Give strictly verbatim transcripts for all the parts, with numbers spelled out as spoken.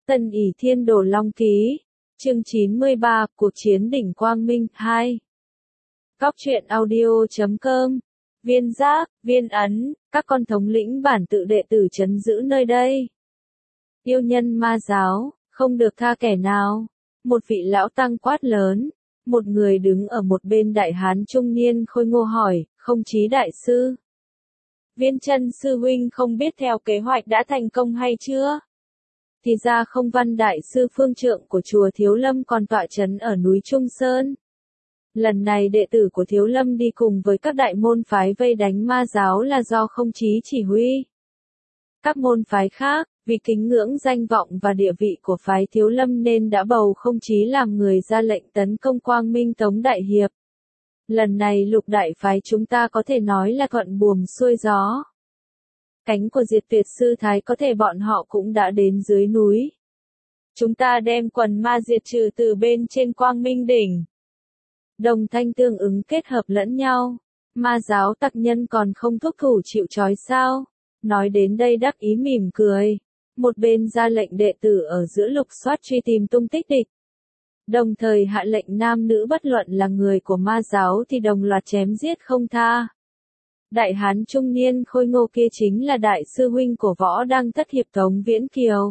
Tân Ỷ Thiên Đồ Long Ký, chương chín mươi ba, Cuộc chiến đỉnh Quang Minh, hai. Góc truyện audio chấm com, Viên Giác, Viên Ấn, các con thống lĩnh bản tự đệ tử trấn giữ nơi đây. Yêu nhân ma giáo, không được tha kẻ nào. Một vị lão tăng quát lớn. Một người đứng ở một bên đại hán trung niên khôi ngô hỏi, không chí đại sư. Viên Chân sư huynh không biết theo kế hoạch đã thành công hay chưa? Thì ra không văn đại sư phương trượng của chùa Thiếu Lâm còn tọa trấn ở núi Trung Sơn. Lần này đệ tử của Thiếu Lâm đi cùng với các đại môn phái vây đánh ma giáo là do không chí chỉ huy. Các môn phái khác, vì kính ngưỡng danh vọng và địa vị của phái Thiếu Lâm nên đã bầu không chí làm người ra lệnh tấn công Quang Minh Tống Đại Hiệp. Lần này lục đại phái chúng ta có thể nói là thuận buồm xuôi gió. Cánh của Diệt Tuyệt Sư Thái có thể bọn họ cũng đã đến dưới núi. Chúng ta đem quần ma diệt trừ từ bên trên Quang Minh đỉnh. Đồng thanh tương ứng kết hợp lẫn nhau. Ma giáo tặc nhân còn không thúc thủ chịu trói sao? Nói đến đây đắc ý mỉm cười. Một bên ra lệnh đệ tử ở giữa lục soát truy tìm tung tích địch. Đồng thời hạ lệnh nam nữ bất luận là người của ma giáo thì đồng loạt chém giết không tha. Đại hán trung niên khôi ngô kia chính là đại sư huynh của Võ Đăng Thất Hiệp Tống Viễn Kiều.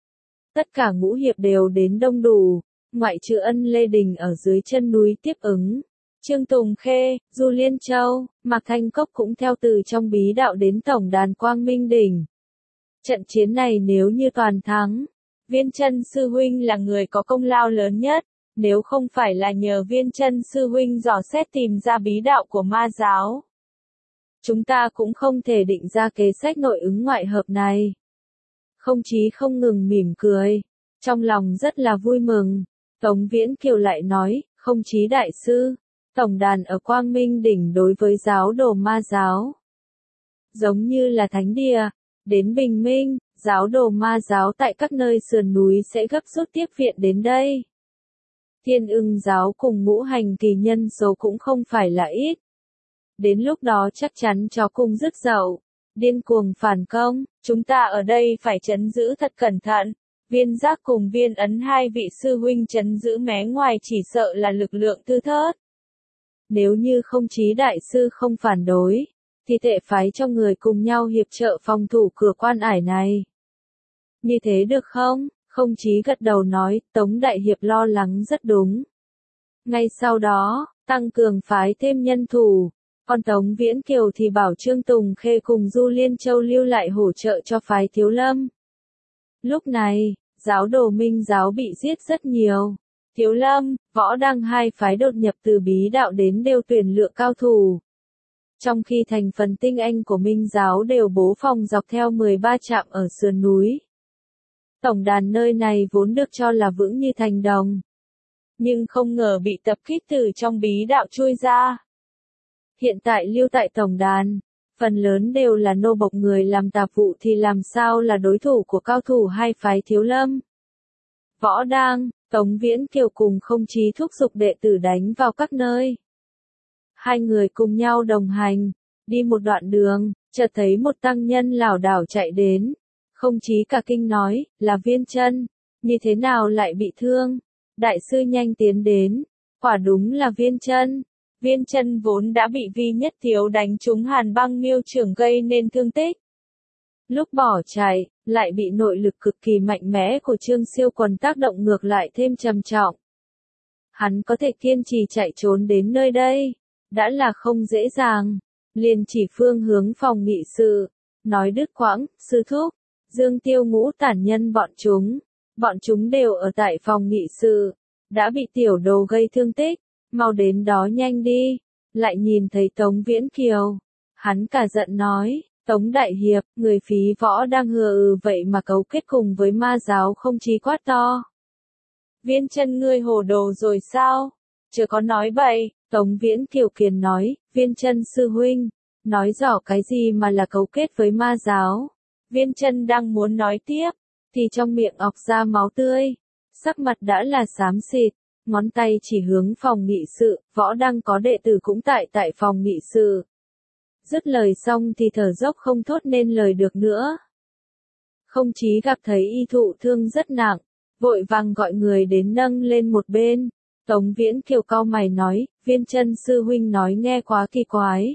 Tất cả ngũ hiệp đều đến đông đủ, ngoại trừ Ân Lê Đình ở dưới chân núi tiếp ứng. Trương Tùng Khê, Du Liên Châu, Mạc Thanh Cốc cũng theo từ trong bí đạo đến tổng đàn Quang Minh đỉnh. Trận chiến này nếu như toàn thắng, Viên Chân sư huynh là người có công lao lớn nhất, nếu không phải là nhờ Viên Chân sư huynh dò xét tìm ra bí đạo của ma giáo. Chúng ta cũng không thể định ra kế sách nội ứng ngoại hợp này. Không chí không ngừng mỉm cười, trong lòng rất là vui mừng. Tống Viễn Kiều lại nói, không chí đại sư, tổng đàn ở Quang Minh đỉnh đối với giáo đồ ma giáo. Giống như là thánh địa, đến bình minh, giáo đồ ma giáo tại các nơi sườn núi sẽ gấp rút tiếp viện đến đây. Thiên Ưng giáo cùng ngũ hành kỳ nhân số cũng không phải là ít. Đến lúc đó chắc chắn chó cung rứt dậu, điên cuồng phản công, chúng ta ở đây phải trấn giữ thật cẩn thận. Viên Giác cùng Viên Ấn hai vị sư huynh trấn giữ mé ngoài chỉ sợ là lực lượng thưa thớt. Nếu như không chí đại sư không phản đối, thì tệ phái cho người cùng nhau hiệp trợ phòng thủ cửa quan ải này. Như thế được không? Không chí gật đầu nói, Tống Đại Hiệp lo lắng rất đúng. Ngay sau đó, tăng cường phái thêm nhân thủ. Còn Tống Viễn Kiều thì bảo Trương Tùng Khê cùng Du Liên Châu lưu lại hỗ trợ cho phái Thiếu Lâm. Lúc này, giáo đồ Minh giáo bị giết rất nhiều. Thiếu Lâm, Võ Đăng hai phái đột nhập từ bí đạo đến đều tuyển lựa cao thủ. Trong khi thành phần tinh anh của Minh giáo đều bố phòng dọc theo mười ba trạm ở sườn núi. Tổng đàn nơi này vốn được cho là vững như thành đồng. Nhưng không ngờ bị tập kích từ trong bí đạo chui ra. Hiện tại lưu tại tổng đàn, phần lớn đều là nô bộc người làm tạp vụ thì làm sao là đối thủ của cao thủ hai phái Thiếu Lâm. Võ Đăng, Tống Viễn Kiều cùng không chí thúc giục đệ tử đánh vào các nơi. Hai người cùng nhau đồng hành, đi một đoạn đường, chợt thấy một tăng nhân lảo đảo chạy đến. Không chí cả kinh nói, là Viên Chân, như thế nào lại bị thương? Đại sư nhanh tiến đến, quả đúng là Viên Chân. Viên Chân vốn đã bị Vi Nhất Thiếu đánh trúng Hàn Băng Miêu Trưởng gây nên thương tích. Lúc bỏ chạy, lại bị nội lực cực kỳ mạnh mẽ của Trương Siêu Quần tác động ngược lại thêm trầm trọng. Hắn có thể kiên trì chạy trốn đến nơi đây, đã là không dễ dàng. Liền chỉ phương hướng phòng nghị sự, nói đứt quãng, sư thúc, Dương Tiêu Ngũ tản nhân bọn chúng, bọn chúng đều ở tại phòng nghị sự, đã bị tiểu đồ gây thương tích. Mau đến đó nhanh đi, lại nhìn thấy Tống Viễn Kiều. Hắn cả giận nói, Tống Đại Hiệp, người phí Võ đang hừa ừ vậy mà cấu kết cùng với ma giáo không chí quát to. Viên Chân ngươi hồ đồ rồi sao? Chưa có nói bậy, Tống Viễn Kiều kiền nói, Viên Chân sư huynh, nói rõ cái gì mà là cấu kết với ma giáo. Viên Chân đang muốn nói tiếp, thì trong miệng ọc ra máu tươi, sắc mặt đã là xám xịt. Ngón tay chỉ hướng phòng nghị sự, Võ Đăng có đệ tử cũng tại tại phòng nghị sự. Dứt lời xong thì thở dốc không thốt nên lời được nữa. Không chí gặp thấy y thụ thương rất nặng, vội vàng gọi người đến nâng lên một bên. Tống Viễn Kiều cau mày nói, Viên Chân sư huynh nói nghe quá kỳ quái.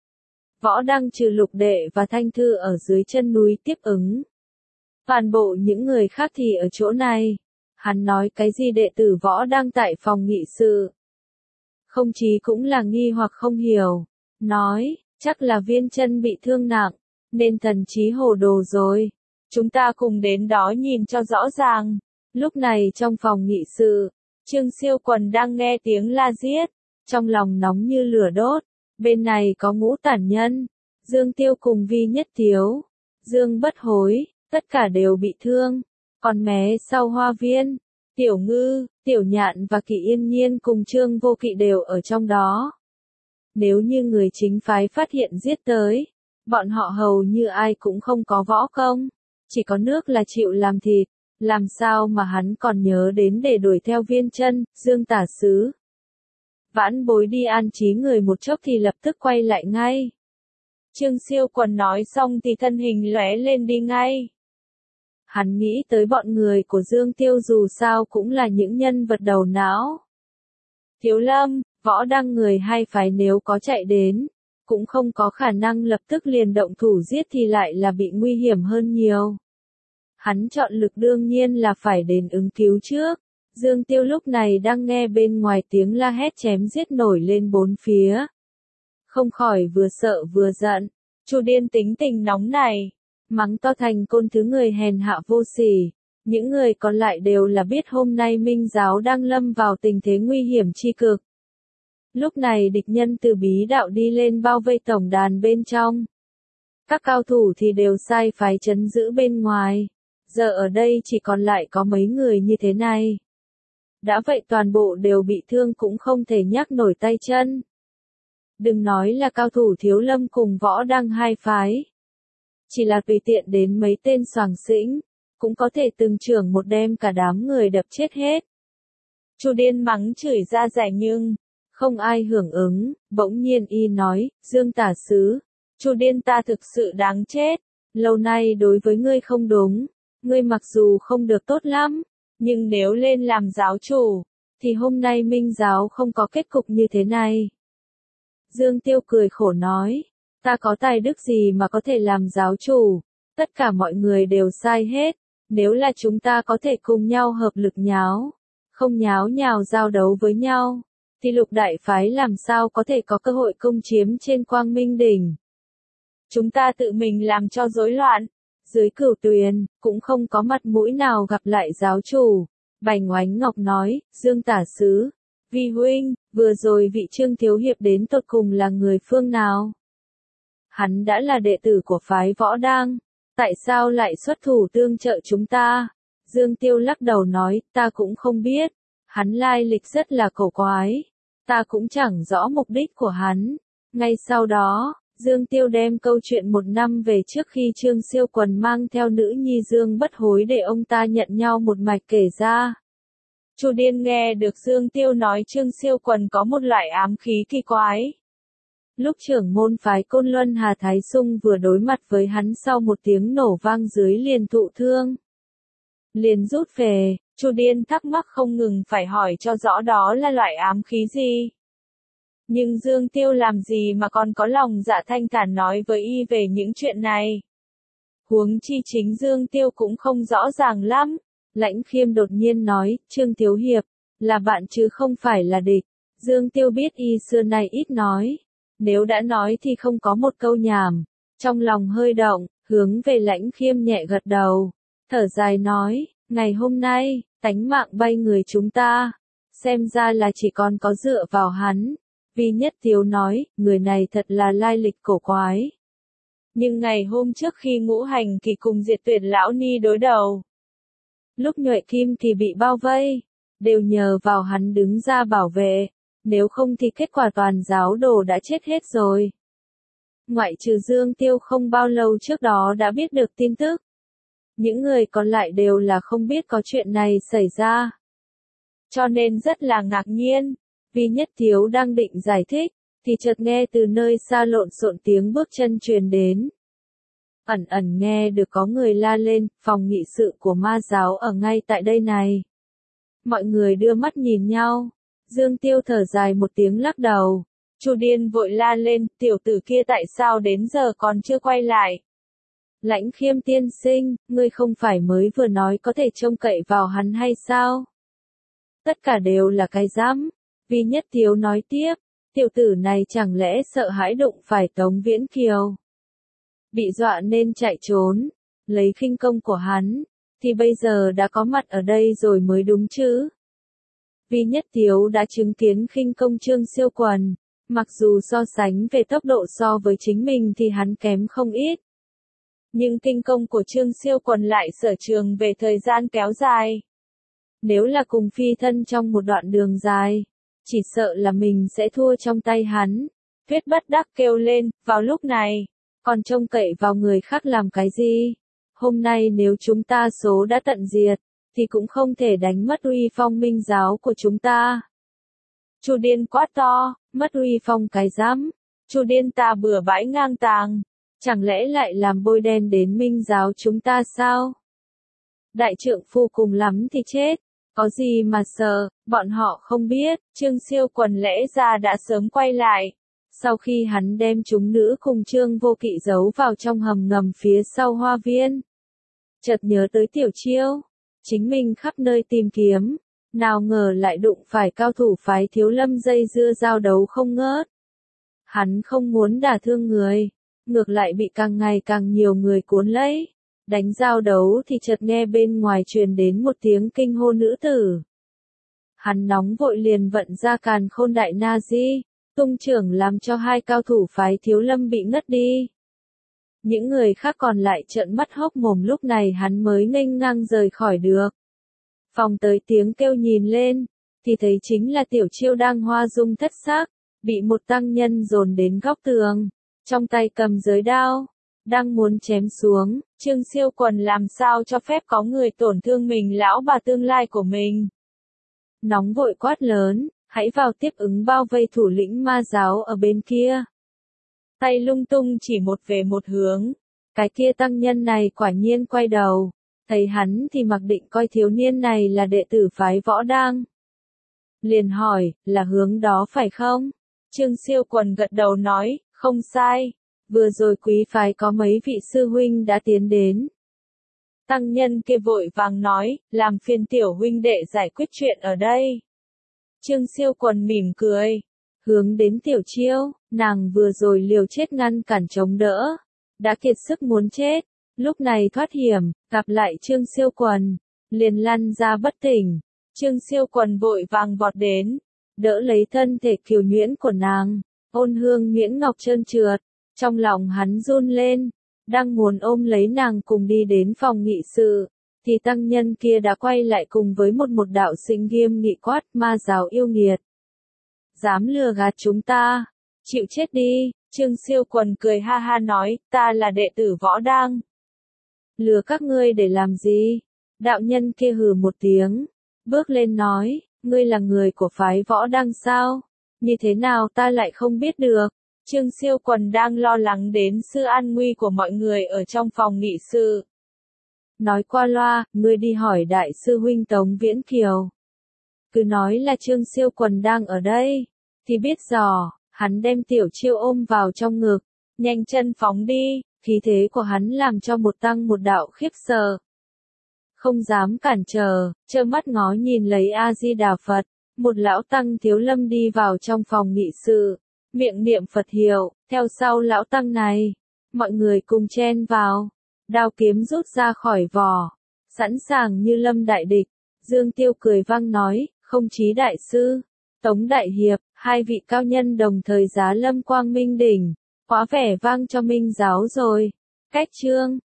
Võ Đăng trừ Lục Đệ và Thanh Thư ở dưới chân núi tiếp ứng. Toàn bộ những người khác thì ở chỗ này. Hắn nói cái gì đệ tử Võ Đăng tại phòng nghị sự. Không chí cũng là nghi hoặc không hiểu. Nói, chắc là Viên Chân bị thương nặng, nên thần trí hồ đồ rồi. Chúng ta cùng đến đó nhìn cho rõ ràng. Lúc này trong phòng nghị sự, Trương Siêu Quần đang nghe tiếng la giết, trong lòng nóng như lửa đốt. Bên này có Ngũ Tản Nhân, Dương Tiêu cùng Vi Nhất Tiếu, Dương Bất Hối, tất cả đều bị thương. Còn mé sau hoa viên, Tiểu Ngư, Tiểu Nhạn và Kỷ Yên Nhiên cùng Trương Vô Kỵ đều ở trong đó. Nếu như người chính phái phát hiện giết tới, bọn họ hầu như ai cũng không có võ công, chỉ có nước là chịu làm thịt. Làm sao mà hắn còn nhớ đến để đuổi theo Viên Chân, Dương Tả Sứ. Vãn Bối đi an trí người một chốc thì lập tức quay lại ngay. Trương Siêu Quần nói xong thì thân hình lóe lên đi ngay. Hắn nghĩ tới bọn người của Dương Tiêu dù sao cũng là những nhân vật đầu não. Thiếu Lâm, Võ Đăng người hai phái nếu có chạy đến, cũng không có khả năng lập tức liền động thủ giết thì lại là bị nguy hiểm hơn nhiều. Hắn chọn lực đương nhiên là phải đến ứng cứu trước. Dương Tiêu lúc này đang nghe bên ngoài tiếng la hét chém giết nổi lên bốn phía. Không khỏi vừa sợ vừa giận. Chu Điên tính tình nóng này, mắng to thành côn thứ người hèn hạ vô sỉ. Những người còn lại đều là biết hôm nay Minh giáo đang lâm vào tình thế nguy hiểm chi cực. Lúc này địch nhân từ bí đạo đi lên bao vây tổng đàn bên trong. Các cao thủ thì đều sai phái trấn giữ bên ngoài. Giờ ở đây chỉ còn lại có mấy người như thế này. Đã vậy toàn bộ đều bị thương cũng không thể nhắc nổi tay chân. Đừng nói là cao thủ Thiếu Lâm cùng Võ Đăng hai phái. Chỉ là tùy tiện đến mấy tên soàng xĩnh, cũng có thể từng trưởng một đêm cả đám người đập chết hết. Chu Điên mắng chửi ra rẻ nhưng không ai hưởng ứng, bỗng nhiên y nói, Dương Tả Sứ, Chu Điên ta thực sự đáng chết, lâu nay đối với ngươi không đúng, ngươi mặc dù không được tốt lắm, nhưng nếu lên làm giáo chủ, thì hôm nay Minh giáo không có kết cục như thế này. Dương Tiêu cười khổ nói, ta có tài đức gì mà có thể làm giáo chủ, tất cả mọi người đều sai hết, nếu là chúng ta có thể cùng nhau hợp lực nháo, không nháo nhào giao đấu với nhau, thì lục đại phái làm sao có thể có cơ hội công chiếm trên Quang Minh đỉnh. Chúng ta tự mình làm cho rối loạn, dưới Cửu Tuyền, cũng không có mặt mũi nào gặp lại giáo chủ. Bành Oánh Ngọc nói, Dương Tả Sứ, Vi huynh, vừa rồi vị Trương Thiếu Hiệp đến tột cùng là người phương nào? Hắn đã là đệ tử của phái Võ Đăng, tại sao lại xuất thủ tương trợ chúng ta? Dương Tiêu lắc đầu nói, ta cũng không biết, hắn lai lịch rất là cổ quái, ta cũng chẳng rõ mục đích của hắn. Ngay sau đó, Dương Tiêu đem câu chuyện một năm về trước khi Trương Siêu Quần mang theo nữ nhi Dương Bất Hối để ông ta nhận nhau một mạch kể ra. Chu Điên nghe được Dương Tiêu nói Trương Siêu Quần có một loại ám khí kỳ quái. Lúc trưởng môn phái Côn Luân Hà Thái Sung vừa đối mặt với hắn sau một tiếng nổ vang dưới liền thụ thương. Liền rút về, Chu Điên thắc mắc không ngừng phải hỏi cho rõ đó là loại ám khí gì. Nhưng Dương Tiêu làm gì mà còn có lòng dạ thanh thản nói với y về những chuyện này. Huống chi chính Dương Tiêu cũng không rõ ràng lắm. Lãnh Khiêm đột nhiên nói, Trương Thiếu Hiệp, là bạn chứ không phải là địch. Dương Tiêu biết y xưa nay ít nói. Nếu đã nói thì không có một câu nhảm. Trong lòng hơi động, hướng về Lãnh Khiêm nhẹ gật đầu. Thở dài nói, ngày hôm nay, tánh mạng bay người chúng ta. Xem ra là chỉ còn có dựa vào hắn. Vi Nhất Tiếu nói, người này thật là lai lịch cổ quái. Nhưng ngày hôm trước khi Ngũ Hành Kỳ cùng Diệt Tuyệt Lão Ni đối đầu, lúc Nhuệ Kim thì bị bao vây, đều nhờ vào hắn đứng ra bảo vệ, nếu không thì kết quả toàn giáo đồ đã chết hết rồi. Ngoại trừ Dương Tiêu không bao lâu trước đó đã biết được tin tức. Những người còn lại đều là không biết có chuyện này xảy ra. Cho nên rất là ngạc nhiên. Vi Nhất Tiếu đang định giải thích, thì chợt nghe từ nơi xa lộn xộn tiếng bước chân truyền đến. ẩn ẩn nghe được có người la lên, phòng nghị sự của ma giáo ở ngay tại đây này. Mọi người đưa mắt nhìn nhau, Dương Tiêu thở dài một tiếng lắc đầu. Chu Điên vội la lên, tiểu tử kia tại sao đến giờ còn chưa quay lại? Lãnh Khiêm tiên sinh, ngươi không phải mới vừa nói có thể trông cậy vào hắn hay sao? Tất cả đều là cái rắm. Vi Nhất Tiếu nói tiếp, tiểu tử này chẳng lẽ sợ hãi đụng phải Tống Viễn Kiều? Bị dọa nên chạy trốn, lấy khinh công của hắn, thì bây giờ đã có mặt ở đây rồi mới đúng chứ? Vi Nhất Tiếu đã chứng kiến khinh công Trương Siêu Quần, mặc dù so sánh về tốc độ so với chính mình thì hắn kém không ít. Nhưng kinh công của Trương Siêu Quần lại sở trường về thời gian kéo dài. Nếu là cùng phi thân trong một đoạn đường dài, chỉ sợ là mình sẽ thua trong tay hắn. Tuyết bất đắc kêu lên, vào lúc này, còn trông cậy vào người khác làm cái gì? Hôm nay nếu chúng ta số đã tận diệt, thì cũng không thể đánh mất uy phong minh giáo của chúng ta. Chu Điên quát to, mất uy phong cái rắm, Chu Điên ta bừa bãi ngang tàng, chẳng lẽ lại làm bôi đen đến minh giáo chúng ta sao? Đại trượng phu cùng lắm thì chết, có gì mà sợ, bọn họ không biết, Trương Siêu Quần lẽ ra đã sớm quay lại. Sau khi hắn đem chúng nữ cùng Trương Vô Kỵ giấu vào trong hầm ngầm phía sau hoa viên, chợt nhớ tới Tiểu Chiêu, chính mình khắp nơi tìm kiếm, nào ngờ lại đụng phải cao thủ phái Thiếu Lâm dây dưa giao đấu không ngớt. Hắn không muốn đả thương người, ngược lại bị càng ngày càng nhiều người cuốn lấy. Đánh giao đấu thì chợt nghe bên ngoài truyền đến một tiếng kinh hô nữ tử. Hắn nóng vội liền vận ra Càn Khôn Đại Na Di, tung trưởng làm cho hai cao thủ phái Thiếu Lâm bị ngất đi. Những người khác còn lại trợn mắt hốc mồm, lúc này hắn mới nghênh ngang rời khỏi được. Phòng tới tiếng kêu nhìn lên, thì thấy chính là Tiểu Chiêu đang hoa dung thất sắc, bị một tăng nhân dồn đến góc tường, trong tay cầm giới đao, đang muốn chém xuống. Trương Siêu Quần làm sao cho phép có người tổn thương mình lão bà tương lai của mình. Nóng vội quát lớn, hãy vào tiếp ứng bao vây thủ lĩnh ma giáo ở bên kia. Tay lung tung chỉ một về một hướng, cái kia tăng nhân này quả nhiên quay đầu, thấy hắn thì mặc định coi thiếu niên này là đệ tử phái Võ Đang. Liền hỏi, là hướng đó phải không? Trương Siêu Quần gật đầu nói, không sai. Vừa rồi quý phái có mấy vị sư huynh đã tiến đến. Tăng nhân kia vội vàng nói, làm phiền tiểu huynh đệ giải quyết chuyện ở đây. Trương Siêu Quần mỉm cười, hướng đến Tiểu Chiêu, nàng vừa rồi liều chết ngăn cản chống đỡ, đã kiệt sức muốn chết, lúc này thoát hiểm, gặp lại Trương Siêu Quần, liền lăn ra bất tỉnh. Trương Siêu Quần vội vàng vọt đến, đỡ lấy thân thể kiều nhuyễn của nàng, ôn hương nhuyễn ngọc trơn trượt. Trong lòng hắn run lên, đang muốn ôm lấy nàng cùng đi đến phòng nghị sự, thì tăng nhân kia đã quay lại cùng với một một đạo sinh nghiêm nghị quát, ma giáo yêu nghiệt. Dám lừa gạt chúng ta, chịu chết đi. Trương Siêu Quần cười ha ha nói, ta là đệ tử Võ Đang. Lừa các ngươi để làm gì? Đạo nhân kia hừ một tiếng, bước lên nói, ngươi là người của phái Võ Đang sao? Như thế nào ta lại không biết được? Trương Siêu Quần đang lo lắng đến sự an nguy của mọi người ở trong phòng nghị sự. Nói qua loa, ngươi đi hỏi đại sư huynh Tống Viễn Kiều. Cứ nói là Trương Siêu Quần đang ở đây, thì biết dò, hắn đem Tiểu Chiêu ôm vào trong ngực, nhanh chân phóng đi, khí thế của hắn làm cho một tăng một đạo khiếp sợ. Không dám cản trở, trơ mắt ngó nhìn lấy A-di-đà Phật, một lão tăng Thiếu Lâm đi vào trong phòng nghị sự. Miệng niệm Phật hiệu, theo sau lão tăng này, mọi người cùng chen vào, đao kiếm rút ra khỏi vỏ, sẵn sàng như lâm đại địch. Dương Tiêu cười vang nói, không chí đại sư, Tống đại hiệp, hai vị cao nhân đồng thời giá lâm quang minh đỉnh, quá vẻ vang cho minh giáo rồi. Cách chương